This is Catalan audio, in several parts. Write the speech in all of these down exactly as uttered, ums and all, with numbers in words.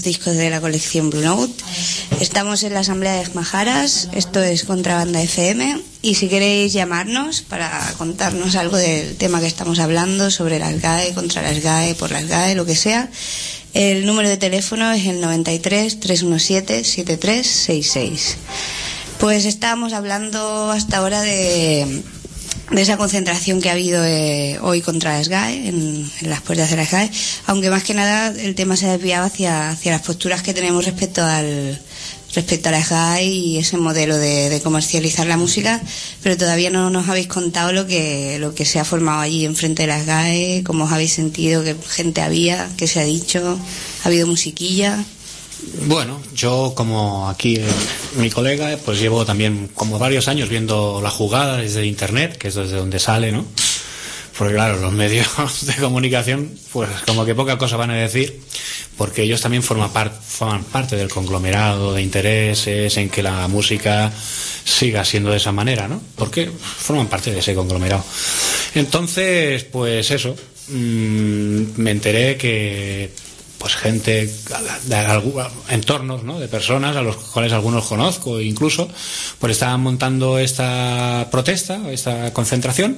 discos de la colección Blue Note. Estamos en la asamblea de Majaras, esto es Contrabanda F M, y si queréis llamarnos para contarnos algo del tema que estamos hablando sobre las G A E, contra las G A E, por las G A E, lo que sea, el número de teléfono es el noventa y tres, trescientos diecisiete, setenta y tres sesenta y seis. Pues estábamos hablando hasta ahora de de esa concentración que ha habido eh, hoy contra las G A E, en, en las puertas de las G A E, aunque más que nada el tema se ha desviado hacia, hacia las posturas que tenemos respecto al respecto a las G A E y ese modelo de, de comercializar la música, pero todavía no nos habéis contado lo que lo que se ha formado allí enfrente de las G A E, cómo os habéis sentido, qué gente había, qué se ha dicho, ha habido musiquilla. Bueno, yo como aquí eh, mi colega, pues llevo también como varios años viendo la jugada desde internet, que es desde donde sale, ¿no? Porque claro, los medios de comunicación, pues como que poca cosa van a decir, porque ellos también forman, par- forman parte del conglomerado de intereses en que la música siga siendo de esa manera, ¿no? Porque forman parte de ese conglomerado. Entonces, pues eso, mmm, me enteré que pues gente de, de entornos, ¿no?, de personas a los cuales algunos conozco incluso, pues estaban montando esta protesta, esta concentración,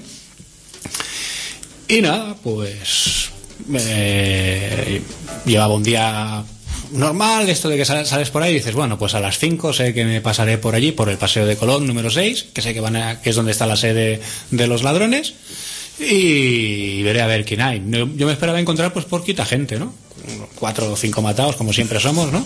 y nada, pues eh, llevaba un día normal, esto de que sales, sales por ahí y dices, bueno, pues a las cinco sé que me pasaré por allí, por el Paseo de Colón número seis, que sé que van a, que es donde está la sede de los ladrones, y veré a ver quién hay. Yo me esperaba encontrar pues poquita gente, ¿no? Cuatro o cinco matados, como siempre somos, ¿no?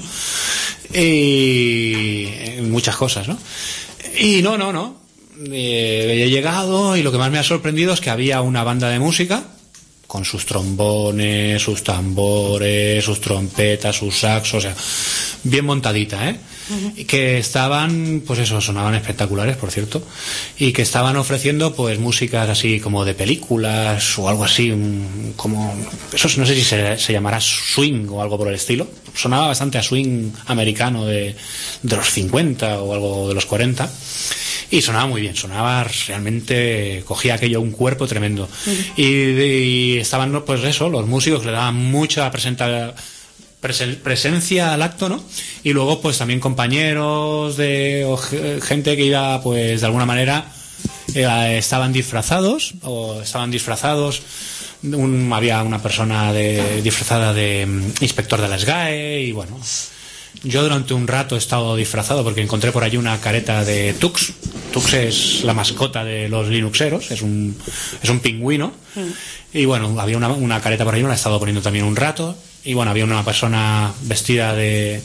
Y muchas cosas, ¿no? Y no, no, no. Eh, he llegado y lo que más me ha sorprendido es que había una banda de música con sus trombones, sus tambores, sus trompetas, sus saxos, o sea, bien montadita, ¿eh? Uh-huh. Que estaban, pues eso, sonaban espectaculares, por cierto, y que estaban ofreciendo pues músicas así como de películas o algo así, un, como, eso no sé si se, se llamará swing o algo por el estilo. Sonaba bastante a swing americano de, de los cincuenta o algo de los cuarenta. Y sonaba muy bien, sonaba realmente, cogía aquello un cuerpo tremendo. Uh-huh. y, y estaban, pues eso, los músicos le daban mucha presenta, presen, presencia al acto, ¿no? Y luego pues también compañeros de o gente que iba pues de alguna manera eh, estaban disfrazados o estaban disfrazados. Un, había una persona de, disfrazada de um, inspector de las G A E y bueno. Yo durante un rato he estado disfrazado porque encontré por allí una careta de Tux. Tux es la mascota de los linuxeros, es un, es un pingüino. Mm. Y bueno, había una, una careta por allí, me la he estado poniendo también un rato. Y bueno, había una persona vestida de,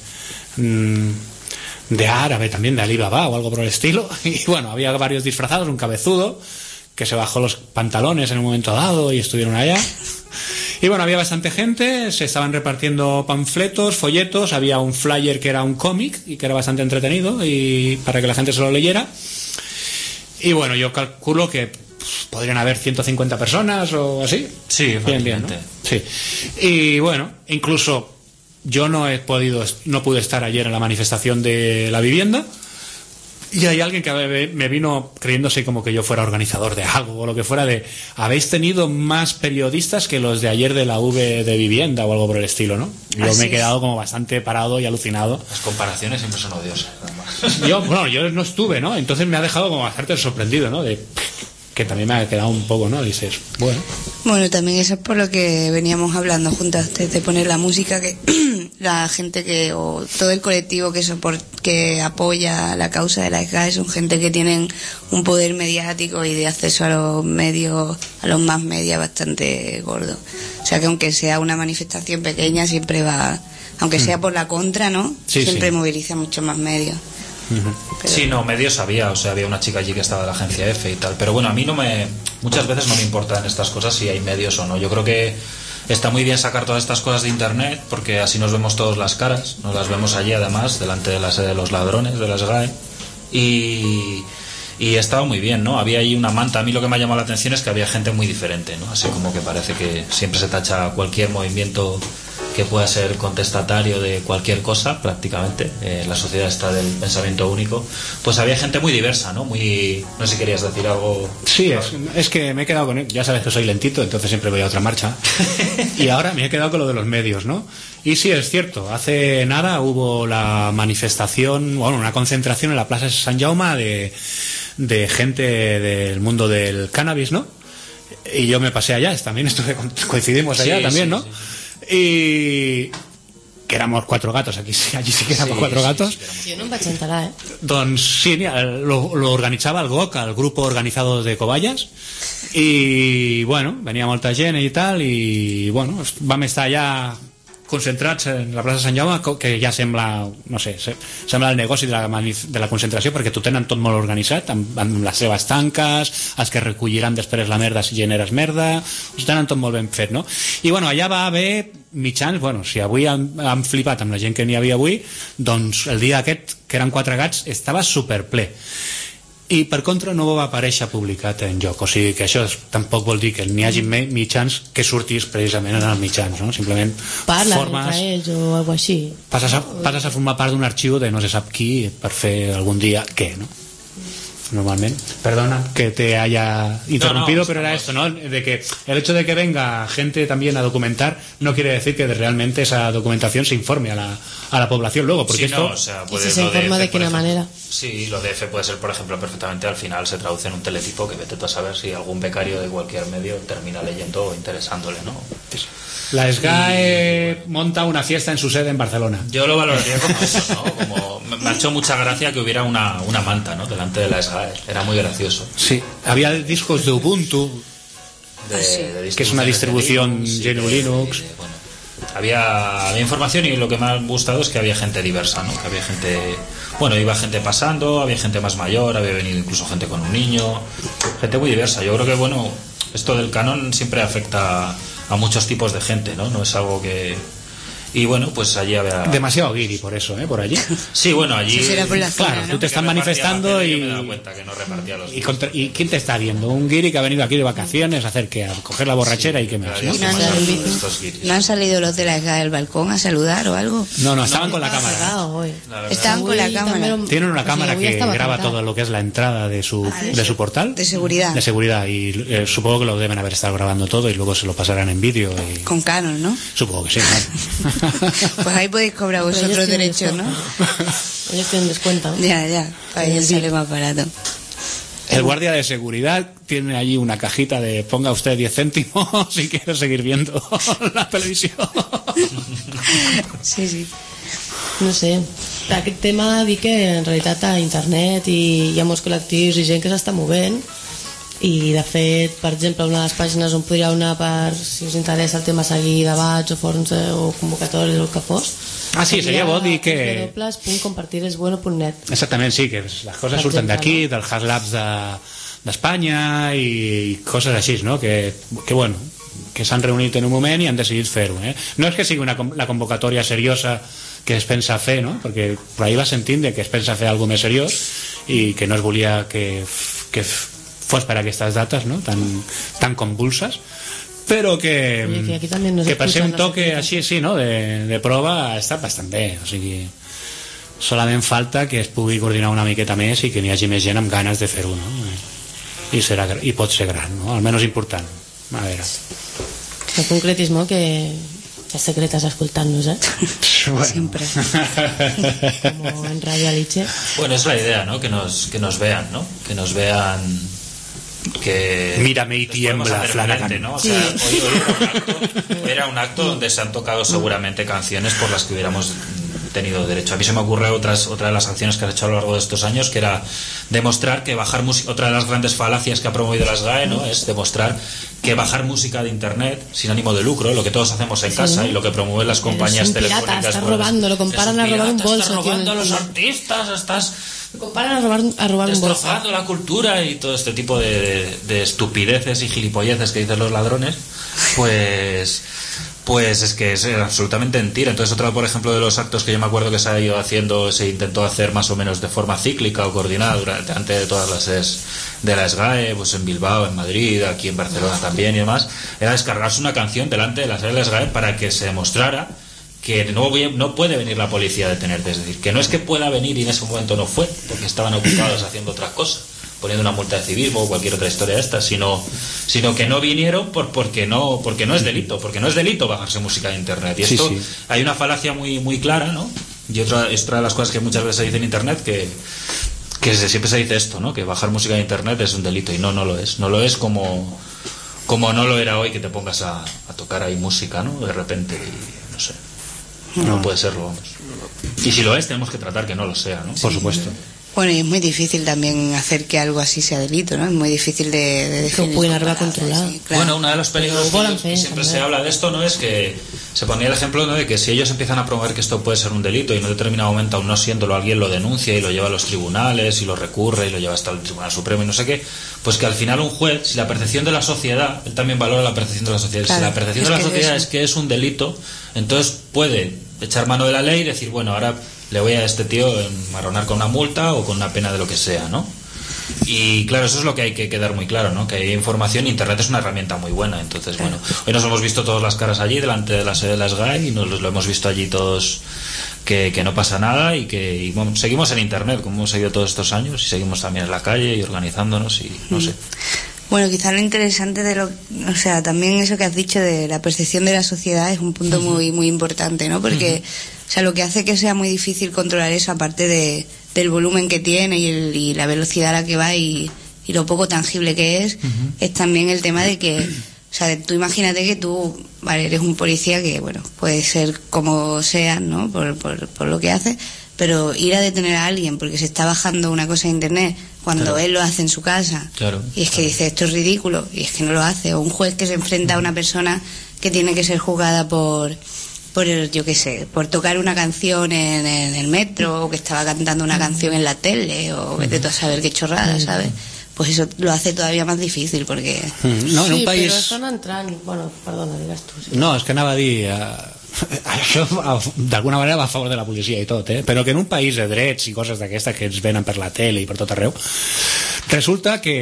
de árabe también, de Alibaba o algo por el estilo. Y bueno, había varios disfrazados, un cabezudo que se bajó los pantalones en un momento dado y estuvieron allá. Y bueno, había bastante gente, se estaban repartiendo panfletos, folletos, había un flyer que era un cómic y que era bastante entretenido y para que la gente se lo leyera. Y bueno, yo calculo que pues, podrían haber ciento cincuenta personas o así. Sí, bien, bien, ¿no? Sí. Y bueno, incluso yo no he podido, no pude estar ayer en la manifestación de la vivienda. Y hay alguien que me vino creyéndose como que yo fuera organizador de algo o lo que fuera, de habéis tenido más periodistas que los de ayer de la V de vivienda o algo por el estilo, ¿no? Yo Así me he quedado como bastante parado y alucinado. Las comparaciones siempre son odiosas, además. Yo, bueno, yo no estuve, ¿no? Entonces me ha dejado como bastante sorprendido, ¿no? De que también me ha quedado un poco, ¿no? Dices, bueno. Bueno, también eso es por lo que veníamos hablando juntas antes de poner la música, que la gente que, o todo el colectivo que soport, que apoya la causa de la G A E son gente que tienen un poder mediático y de acceso a los medios, a los más medios bastante gordo. O sea que aunque sea una manifestación pequeña, siempre va, aunque sea por la contra, ¿no? Sí, siempre sí. moviliza mucho más medios. Uh-huh. Sí, no, medios había, o sea, había una chica allí que estaba de la agencia F y tal, pero bueno, a mí no me, muchas veces no me importan estas cosas si hay medios o no. Yo creo que está muy bien sacar todas estas cosas de internet porque así nos vemos todas las caras, nos las vemos allí además, delante de la sede de los ladrones, de las G A E, y, y estaba muy bien, ¿no? Había ahí una manta. A mí lo que me ha llamado la atención es que había gente muy diferente, ¿no? Así como que parece que siempre se tacha cualquier movimiento que pueda ser contestatario de cualquier cosa prácticamente, eh, la sociedad está del pensamiento único, pues había gente muy diversa, ¿no? Muy, no sé si querías decir algo. Sí, es, es que me he quedado con él, ya sabes que soy lentito, entonces siempre voy a otra marcha y ahora me he quedado con lo de los medios, ¿no? Y sí, es cierto, hace nada hubo la manifestación, bueno, una concentración en la Plaza de San Jaume de, de gente del mundo del cannabis, ¿no? Y yo me pasé allá, también estuve, coincidimos allá sí, también, sí, ¿no? Sí, sí. Y que éramos cuatro gatos, aquí allí sí que éramos sí, cuatro sí, gatos. Sí, jo no em vaig enterar, eh? Doncs sí, lo, lo organitzava el G O C, el Grupo Organizado de Cobayas, i bueno, venia molta gent i tal, i bueno, vam estar allà concentrats en la plaça de Sant Jaume, que ja sembla, no sé, sembla el negoci de la, de la concentració, perquè t'ho tenen tot molt organitzat, amb, amb les seves tanques, els que recolliran després la merda si generes merda, ho tenen tot molt ben fet, no? I bueno, allà va haver mitjans, bueno, si avui han, han flipat amb la gent que n'hi havia avui, doncs el dia aquest, que eren quatre gats, estava superple. I per contra no va aparèixer publicat en lloc, o sigui que això tampoc vol dir que n'hi hagi mitjans que sortís precisament en els mitjans, no? Simplement parlen formes, entre ells o alguna així, passes a, passes a formar part d'un arxiu de no se sap qui per fer algun dia què, no? Normalmente. Perdona que te haya interrumpido, no, no, pero era esto, ¿no? De que el hecho de que venga gente también a documentar no quiere decir que realmente esa documentación se informe a la, a la población luego, porque sí, esto... No, o sea, puede, ¿y si se informa de qué manera? Sí, lo de F puede ser, por ejemplo, perfectamente al final se traduce en un teletipo que vete tú a saber si algún becario de cualquier medio termina leyendo o interesándole, ¿no? La SGAE y... monta una fiesta en su sede en Barcelona. Yo lo valoraría como eso, ¿no? Como me ha hecho mucha gracia que hubiera una, una manta, ¿no? Delante de la SGAE. Era muy gracioso. Sí, había discos de Ubuntu, de, de que es una distribución G N U Linux. De, de, bueno, había, había información y lo que me ha gustado es que había gente diversa, ¿no? Que había gente, bueno, iba gente pasando, había gente más mayor, había venido incluso gente con un niño, gente muy diversa. Yo creo que, bueno, esto del canon siempre afecta a muchos tipos de gente, ¿no? No es algo que... Y bueno, pues allí había... Demasiado guiri por eso, ¿eh? Por allí. Sí, bueno, allí... Sí, por la claro, zona, ¿no? Tú te estás manifestando y... Yo me he dado cuenta que no repartía los... Y, contra... ¿Y quién te está viendo? Un guiri que ha venido aquí de vacaciones a hacer que a coger la borrachera sí, y que me... ¿No han, ¿No han salido los de la SGAE del balcón a saludar o algo? No, no, estaban no, con la cámara. Cerrado, la estaban con la cámara. Tienen una cámara que graba cargado. todo lo que es la entrada de su, ah, de su portal. De seguridad. De seguridad. Y eh, supongo que lo deben haber estado grabando todo y luego se lo pasarán en vídeo. Y... Con Canon, ¿no? Supongo que sí, claro. Pues ahí podéis cobrar vosotros derechos, ¿no? Ellos tienen descuento, ¿no? Ya, ya, para ellos sale más barato. El guardia de seguridad tiene allí una cajita de ponga usted diez céntimos si quiere seguir viendo la televisión. Sí, sí. No sé, aquest tema dic que en realitat a internet i hi ha molts col·lectius i gent que s'està movent i de fet, per exemple, una de les pàgines on podríeu anar per, si us interessa el tema, seguir debats o forums o convocatoris o el que fos. Ah, sí, sería bo dir que... dobles punt compartires bueno punt net. Exactament, sí, que les coses surten d'aquí, del Hash Labs d'Espanya i coses així, no? Que, que bueno, que s'han reunit en un moment i han decidit fer-ho, eh? No és que sigui una, la convocatòria seriosa que es pensa fer, no? Perquè per ahí va sentint de que es pensa fer alguna més seriós i que no es volia que, que fos per aquestes dates, no? Tan, tan convulses, però que, Oye, que, no que per ser un toque així, sí, no? de, de prova ha estat bastant bé, o sigui, solament falta que es pugui coordinar una miqueta més i que n'hi hagi més gent amb ganes de fer-ho, no? I, serà, i pot ser gran, no? Almenys important. A veure. No concretis molt que que secretas escoltant-nos, eh? Bueno. Siempre. Como en Radio Aliche. Bueno, es la idea, ¿no? Que nos, que nos vean, ¿no? Que nos vean... Que mírame y tiembla, Flanagan, ¿no? O sea, sí. hoy, hoy era, un acto, era un acto donde se han tocado seguramente canciones por las que hubiéramos tenido derecho. A mí se me ocurre otras, otra de las acciones que has hecho a lo largo de estos años, que era demostrar que bajar música, otra de las grandes falacias que ha promovido la SGAE, ¿no? Es demostrar que bajar música de internet sin ánimo de lucro, lo que todos hacemos en casa, sí, y lo que promueven las compañías es un pirata, telefónicas, estás pues, robando, lo comparan a robar un bolso, estás robando a los artistas, estás comparan a robar, a robar un bolso, destrozando la cultura y todo este tipo de, de, de estupideces y gilipolleces que dicen los ladrones, pues pues es que es absolutamente mentira. Entonces, otro, por ejemplo, de los actos que yo me acuerdo que se ha ido haciendo, se intentó hacer más o menos de forma cíclica o coordinada durante antes de todas las sedes de la SGAE, pues en Bilbao, en Madrid, aquí en Barcelona también y demás, era descargarse una canción delante de la sede de la SGAE para que se demostrara que no, no puede venir la policía a detenerte. Es decir, que no es que pueda venir y en ese momento no fue, porque estaban ocupados haciendo otras cosas, poniendo una multa de civismo o cualquier otra historia de estas, sino, sino que no vinieron por, porque, no, porque no es delito, porque no es delito bajarse música de internet. Y esto, sí, sí. Hay una falacia muy, muy clara, ¿no? Y otra, otra de las cosas que muchas veces se dice en internet, que, que se, siempre se dice esto, ¿no? Que bajar música de internet es un delito, y no, no lo es. No lo es como, como no lo era hoy que te pongas a, a tocar ahí música, ¿no? De repente, y, no sé. No, no puede serlo, vamos. Y si lo es, tenemos que tratar que no lo sea, ¿no? Sí. Por supuesto. Bueno, y es muy difícil también hacer que algo así sea delito, ¿no? Es muy difícil de, de definir. Que pueden arribar a controlar. Sí, claro. Bueno, uno de los peligros que, que siempre se habla de esto, ¿no? Es que se ponía el ejemplo, ¿no? De que si ellos empiezan a promover que esto puede ser un delito y en un determinado momento, aún no siéndolo, alguien lo denuncia y lo lleva a los tribunales y lo recurre y lo lleva hasta el Tribunal Supremo y no sé qué, pues que al final un juez, si la percepción de la sociedad, él también valora la percepción de la sociedad, claro, si la percepción de la sociedad es que es un delito, entonces puede echar mano de la ley y decir, bueno, ahora le voy a este tío enmarronar con una multa o con una pena de lo que sea, ¿no? Y claro, eso es lo que hay que quedar muy claro, ¿no? Que hay información, internet es una herramienta muy buena. Entonces, bueno, hoy nos hemos visto todas las caras allí delante de la sede de la S G A E y nos lo hemos visto allí todos, que, que no pasa nada y que y, bueno, seguimos en internet como hemos seguido todos estos años y seguimos también en la calle y organizándonos y no sé. Bueno, quizá lo interesante de lo, o sea, también eso que has dicho de la percepción de la sociedad es un punto uh-huh. muy muy importante, ¿no? Porque, uh-huh. o sea, lo que hace que sea muy difícil controlar eso, aparte de del volumen que tiene y, el, y la velocidad a la que va y, y lo poco tangible que es, uh-huh. es también el tema de que, o sea, tú imagínate que tú, vale, eres un policía que, bueno, puede ser como sea, ¿no? Por, por, por lo que hace, pero ir a detener a alguien porque se está bajando una cosa de internet cuando claro. él lo hace en su casa, claro, y es que claro. dice esto es ridículo y es que no lo hace, o un juez que se enfrenta a una persona que tiene que ser juzgada por por yo qué sé, por tocar una canción en, en el metro, o que estaba cantando una canción en la tele, o vete tú a saber qué chorrada, ¿sabes? Pues eso lo hace todavía más difícil porque no, en un sí, país... però això no entrant... Bueno, perdona, digues tu. Sí. No, és que anava a dir... Uh... això d'alguna manera va a favor de la policia i tot, eh? Però que en un país de drets i coses d'aquestes que ens venen per la tele i per tot arreu, resulta que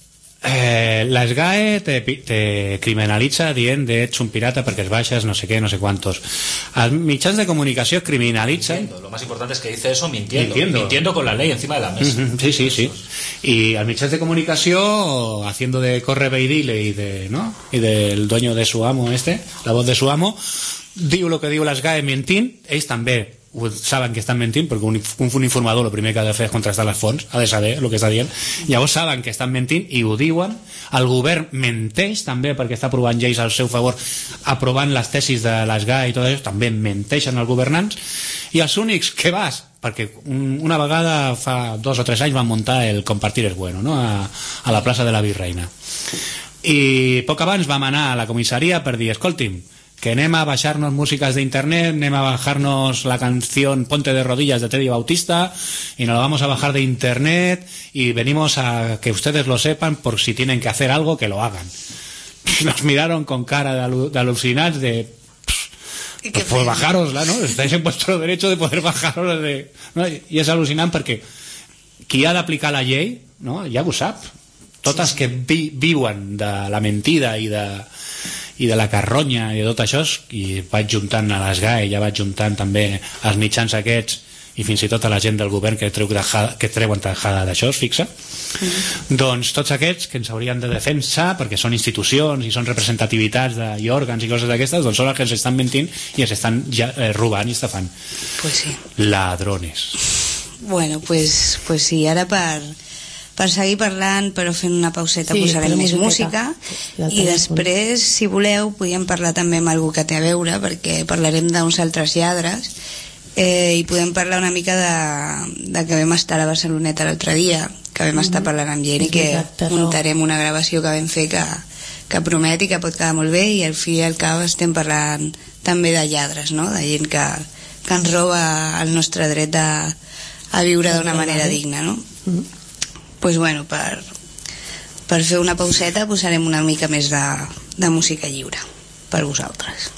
eh, la S G A E te, te criminalitza dient de ets un pirata perquè es baixes no sé què, no sé quantos. Els mitjans de comunicació criminalitzen... Mintiendo. Lo más importante es que dice eso mintiendo, mintiendo, mintiendo con la ley encima de la mesa. Uh-huh. Sí, sí, sí. Y al mitjans de comunicació haciendo de corre ve y dile y de, ¿no? Y del dueño de su amo este, la voz de su amo, diu el que diu la S G A E mentint, ells també ho saben que estan mentint perquè un, un informador el primer que ha de fer és contrastar les fonts, ha de saber el que està dient, llavors saben que estan mentint i ho diuen, el govern menteix també perquè està aprovant lleis al seu favor, aprovant les tesis de la S G A E i tot això, també menteixen els governants, i els únics que vas, perquè una vegada fa dos o tres anys van muntar el Compartir es bueno, no? a, a la plaça de la Virreina, i poc abans vam anar a la comissaria per dir, escolti'm, que anem a baixar-nos músicas de internet, anem a bajarnos la canción Ponte de rodillas de Teddy Bautista y nos la vamos a bajar de internet y venimos a que ustedes lo sepan por si tienen que hacer algo que lo hagan. Nos miraron con cara de, alu- de alucinados de pues, pues bajarosla, ¿no? Estáis en vuestro derecho de poder bajaros de... ¿no? I és al·lucinant perquè qui ha d'aplicar la llei, no? Ja ho sap. Totes que vi- viuen de la mentida i de i de la carronya i de tot això, i vaig juntant a les S G A E, ja vaig juntant també els mitjans aquests i fins i tot a la gent del govern que, treu tajada, que treuen tajada d'això, es fixa, mm. doncs tots aquests que ens haurien de defensar perquè són institucions i són representativitats de, i òrgans i coses d'aquestes, doncs són els que ens estan mentint i ens estan ja, eh, robant i estafant. Pues sí. Ladrones. Bueno, pues, pues sí, ara per per seguir parlant, però fent una pauseta, sí, posarem més música i després, si voleu, podríem parlar també amb algú que té a veure, perquè parlarem d'uns altres lladres, eh, i podem parlar una mica de, de que vam estar a Barceloneta l'altre dia, que vam mm-hmm. estar parlant amb gent i que muntarem una gravació que vam fer que, que promet i que pot quedar molt bé, i al fi i al cap estem parlant també de lladres, no? De gent que, que ens roba el nostre dret a, a viure d'una manera digna, no? Mm-hmm. Pues bueno, per, per fer una pauseta posarem una mica més de, de música lliure per vosaltres.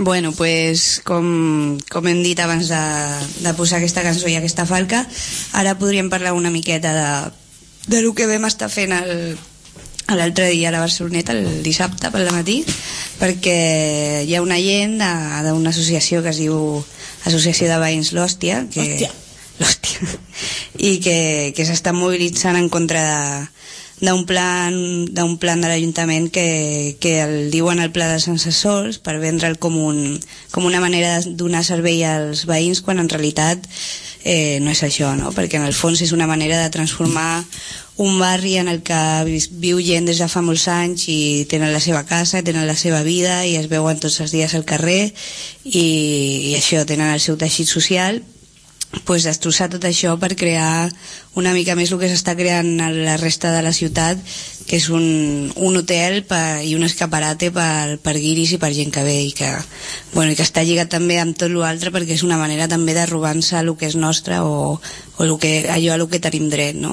Bueno, pues com, com hem dit abans de, de posar aquesta cançó i aquesta falca, ara podríem parlar una miqueta de, de lo que vam estar fent el, l'altre dia a la Barceloneta, el dissabte pel matí, perquè hi ha una gent d'una associació que es diu Associació de Veïns L'Hòstia, que, Hòstia. l'Hòstia, i que, que s'està mobilitzant en contra de d'un plan, d'un plan de l'Ajuntament que, que el diuen el pla de sense sols per vendre'l com, un, com una manera de donar servei als veïns, quan en realitat eh, no és això, no? Perquè en el fons és una manera de transformar un barri en el que viu gent des de fa molts anys i tenen la seva casa, tenen la seva vida i es veuen tots els dies al carrer i, i això, tenen el seu teixit social. Pues destrossar tot això per crear una mica més el que s'està creant a la resta de la ciutat, que és un, un hotel per, i un escaparate per, per guiris i per gent que ve i que, bueno, i que està lligat també amb tot l'altre, perquè és una manera també de robar-se el que és nostre o, o el que, allò a lo que tenim dret, no?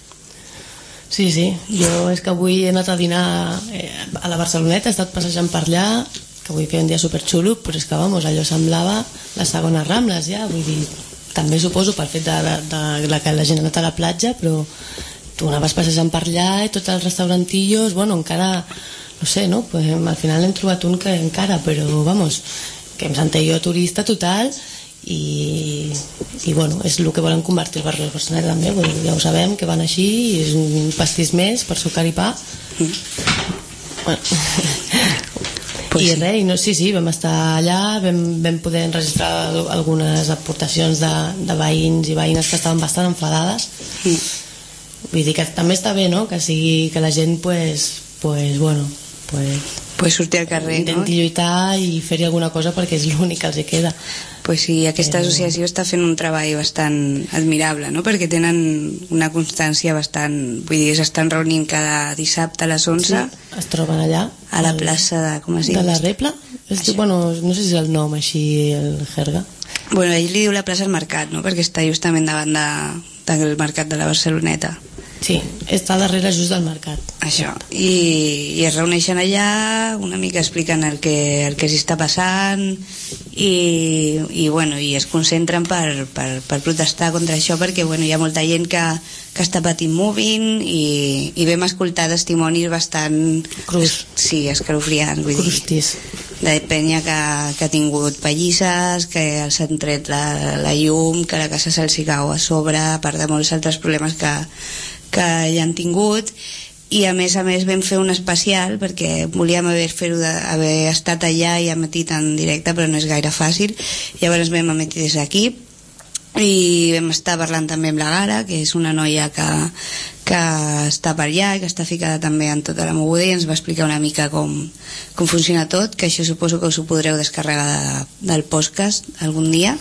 Sí, sí, jo és que avui he anat a dinar eh, a la Barceloneta, he estat passejant per allà, que avui feia un dia superxulo, però és que, vamos, allò semblava les segones Rambles ja, vull dir, també suposo pel fet de, de, de, de que la gent ha anat a la platja, però tu anaves passejant per allà i tots els restaurantillos, bueno, encara no sé, no? Pues, al final hem trobat un que encara, però vamos, que em sentia jo turista total i, i bueno, és el que volen convertir el barri del Barceloneta també, bueno, ja ho sabem que van així, és un pastís més per sucar i pa. Bueno. Pues i res, no, sí, sí, vam estar allà, vam, vam poder enregistrar algunes aportacions de, de veïns i veïnes que estaven bastant enfadades. Mm. Vull dir que també està bé, no?, que sigui que la gent, pues, pues bueno, pues, pues sortir al carrer, intenti no? lluitar i fer-hi alguna cosa perquè és l'únic que els hi queda. Pues sí, aquesta associació està fent un treball bastant admirable, no? Perquè tenen una constància bastant... Vull dir, s'estan reunint cada dissabte a les onze. Sí, es troben allà. A la plaça de... Com es diu? De la Repla? És, bueno, no sé si és el nom així, el jerga. Bueno, ell li diu la plaça del Mercat, no? Perquè està justament davant de, del Mercat de la Barceloneta. Sí, està darrere just del mercat. Això, i, i es reuneixen allà, una mica expliquen el que, el que s'hi està passant i, i, bueno, i es concentren per, per, per protestar contra això, perquè bueno, hi ha molta gent que, que està patint moving i, i vam escoltar testimonis bastant... Crus. Sí, escalofriants, vull Crustis. dir, de penya que, que ha tingut pallisses, que els han tret la, la llum, que la casa se'ls hi cau a sobre, a part de molts altres problemes que que ja han tingut, i a més a més vam fer un especial perquè volíem haver, fer-ho de, haver estat allà i emetit en directe, però no és gaire fàcil. Llavors vam emetir des d'aquí i vam estar parlant també amb la Gara, que és una noia que, que està per allà i que està ficada també en tota la moguda, i ens va explicar una mica com, com funciona tot, que això suposo que us ho podreu descarregar de, del podcast algun dia.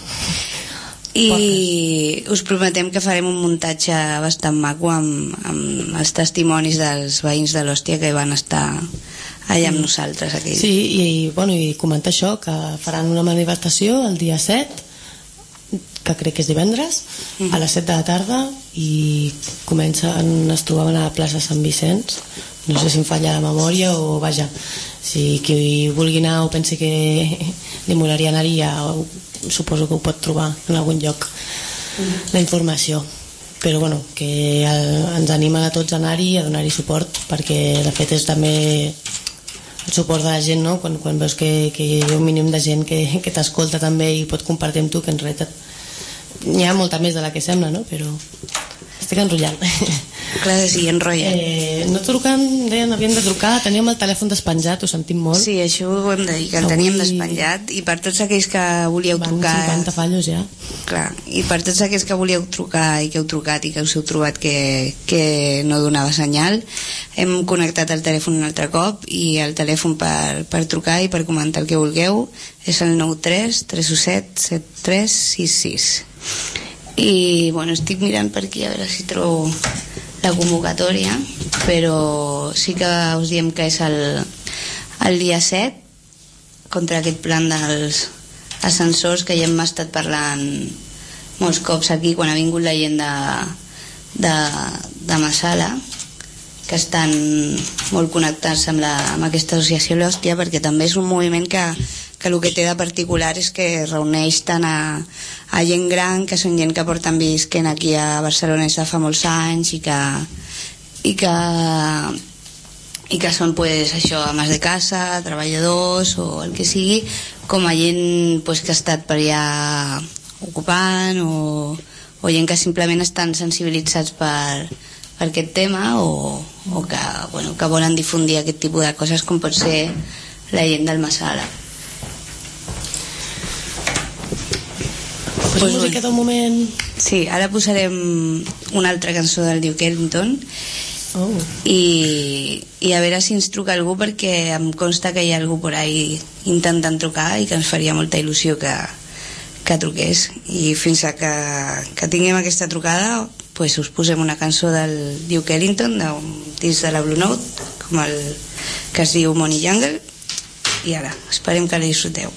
I us prometem que farem un muntatge bastant maco amb, amb els testimonis dels veïns de l'Hòstia que van estar allà amb nosaltres aquell. Sí, i, bueno, i comentar això, que faran una manifestació el dia set, que crec que és divendres, a les set de la tarda, i comencen, es trobaven a la plaça Sant Vicenç, no sé si em falla la memòria o vaja, si qui vulgui anar o pensi que li molaria anar-hi, ja suposo que ho pot trobar en algun lloc la informació, però bueno, que ens animen a tots a anar-hi i a donar-hi suport, perquè de fet és també el suport de la gent, no? Quan, quan veus que, que hi ha un mínim de gent que, que t'escolta també i pot compartir amb tu, que en realitat n'hi ha molta més de la que sembla, no? Però estic enrotllant. Clar que sí, enrotlla. Eh, no truquen, deien, havíem de trucar, teníem el telèfon despenjat, ho sentim molt. Sí, això ho hem de dir, que el Avui... teníem despenjat, i per tots aquells que volíeu Van trucar... cinquanta fallos ja. Clar, i per tots aquells que volíeu trucar i que heu trucat i que us heu trobat que, que no donava senyal, hem connectat el telèfon un altre cop, i el telèfon per, per trucar i per comentar el que vulgueu és el nou tres tres u set set tres sis sis. I bueno, estic mirant per aquí a veure si trobo la convocatòria, però sí que us diem que és el, el dia set, contra aquest plan dels ascensors que ja hem estat parlant molts cops aquí quan ha vingut la gent de, de, de Massala, que estan molt connectats amb, la, amb aquesta associació L'Hòstia, perquè també és un moviment que, que el que té de particular és que reuneix tant a, a gent gran, que són gent que porten visquent aquí a Barcelona des de fa molts anys i que i que i que són pues, això, ames de casa, treballadors o el que sigui, com a gent pues, que ha estat per allà ocupant o, o gent que simplement estan sensibilitzats per per aquest tema o, o que, bueno, que volen difundir aquest tipus de coses com pot ser la gent del Massala. Pues pues música d'un moment. Sí, ara posarem una altra cançó del Duke Ellington. Oh. I, i a veure si ens truca algú, perquè em consta que hi ha algú por ahí intentant trucar i que ens faria molta il·lusió que, que truqués. I fins a que, que tinguem aquesta trucada, pues us posem una cançó del Duke Ellington d'un disc de la Blue Note, com el que es diu Money Jungle, i ara esperem que la disfruteu.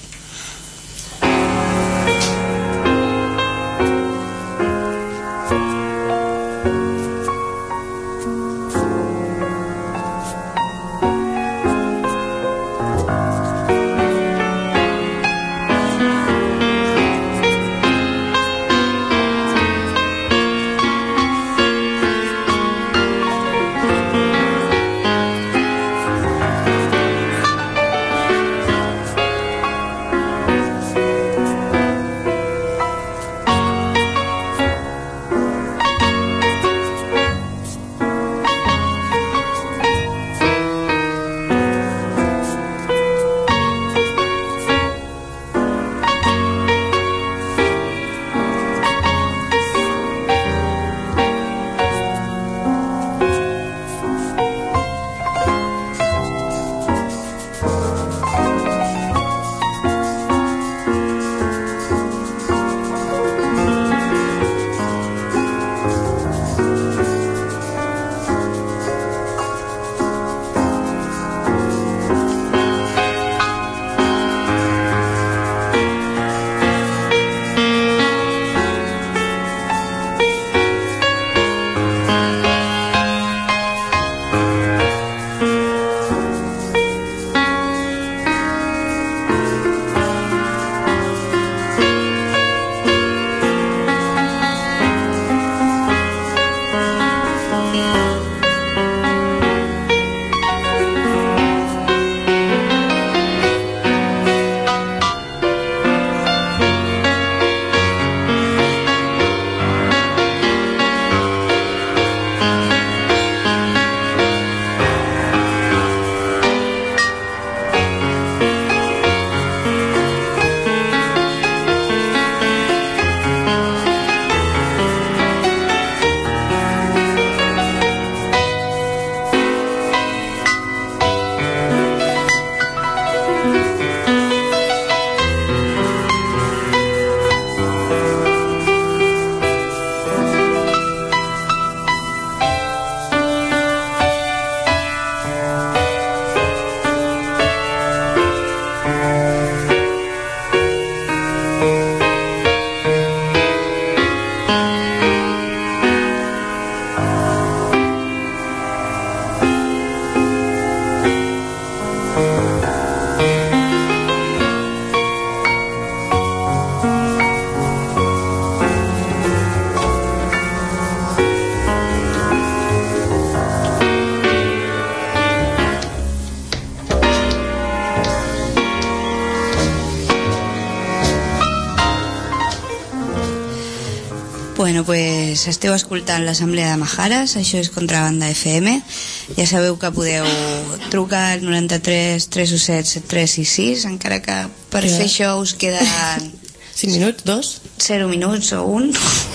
Bueno, pues esteu escoltant l'Assemblea de Majares, això és Contrabanda F M. Ja sabeu que podeu trucar al noranta-tres tres u set set tres sis sis, encara que per Queda... fer això us queden cinc minuts, dos? zero minuts o un,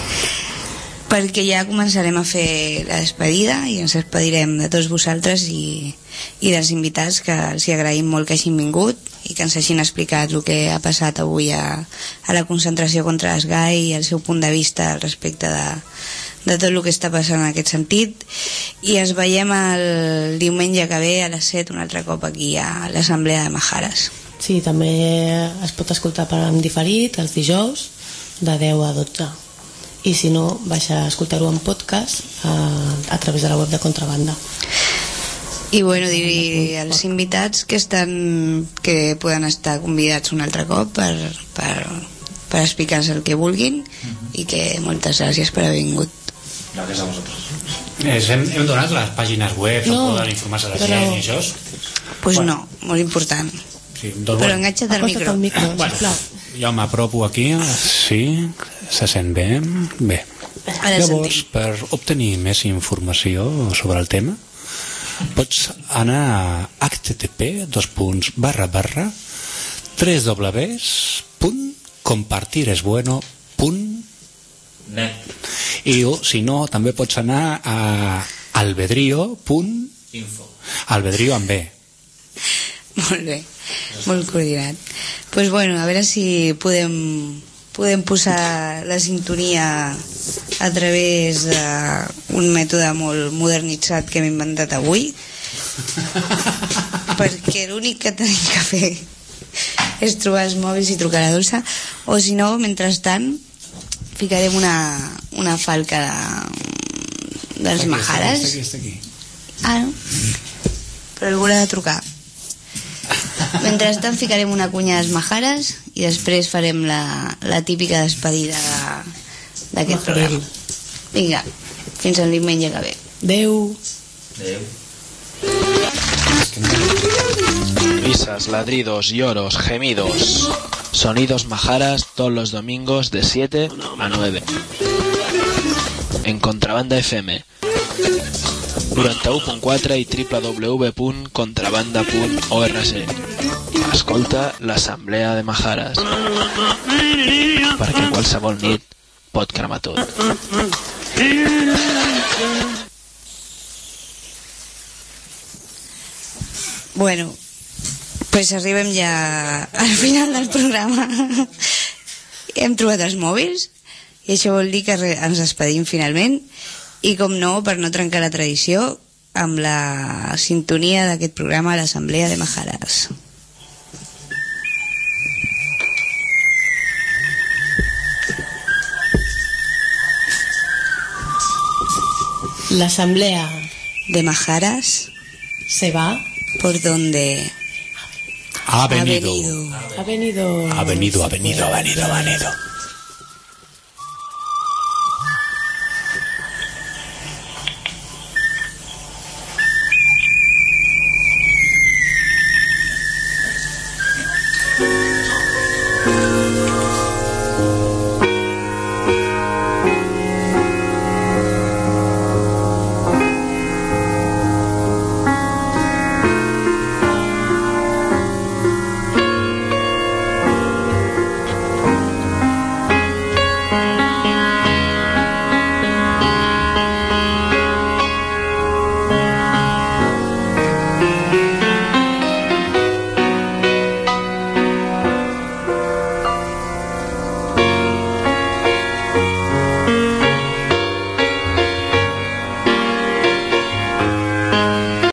perquè ja començarem a fer la despedida i ens despedirem de tots vosaltres i, i dels invitats, que els hi agraïm molt que hagin vingut i que ens hagin explicat el que ha passat avui a, a la concentració contra les G A I i el seu punt de vista al respecte de, de tot el que està passant en aquest sentit. I ens veiem el diumenge que ve a les set un altre cop aquí a l'Assemblea de Majares. Sí, també es pot escoltar per en diferit els dijous de deu a dotze, i si no, baixa a escoltar-ho en podcast a, a través de la web de Contrabanda. I bueno, dir als invitats que estan que poden estar convidats un altre cop per, per, per explicar-se el que vulguin uh-huh. i que moltes gràcies per haver vingut. Gràcies a vosaltres. Es, hem, hem donat les pàgines web no, on poden informar-se la gent i això? Pues bueno. No, molt important. Sí, doncs però enganxa't al micro. El micro bueno, jo m'apropo aquí, sí, se sent bé. Bé. Llavors, per obtenir més informació sobre el tema, pots anar a h t t p dos punts barra barra tres w punt compartiresbueno punt net i si no també pots anar a albedrio punt info albedrio amb B. Molt bé, molt coordinat. Pues bueno, a veure si podem podem posar la sintonia a través d'un mètode molt modernitzat que hem inventat avui, perquè l'únic que tenim que fer és trobar els mòbils i trucar a la Dolça, o si no, mentrestant ficarem una, una falca de, dels Majares. Està aquí, està aquí. Ah, no? Però algú l'ha de trucar. Mentrestant ficarem una cunya dels Majares i després farem la, la típica despedida de, d'aquest programa. Vinga, fins al diumenge que ve. Adeu. Adeu. Risas, ladridos, lloros, gemidos. Sonidos Majaras todos los domingos de siete a nueve. En Contrabanda F M. noranta-u punt quatre i w w w punt contrabanda punt org. Escolta l'Assemblea de Majares, perquè qualsevol nit pot cremar tot. Bueno, pues arribem ja al final del programa. Hem trobat els mòbils i això vol dir que ens despedim finalment, i com no, per no trencar la tradició, amb la sintonia d'aquest programa, l'Assemblea de Majares. La Asamblea de Majares se va por donde ha venido. Ha venido. Ha venido, ha venido, ha venido, ha venido.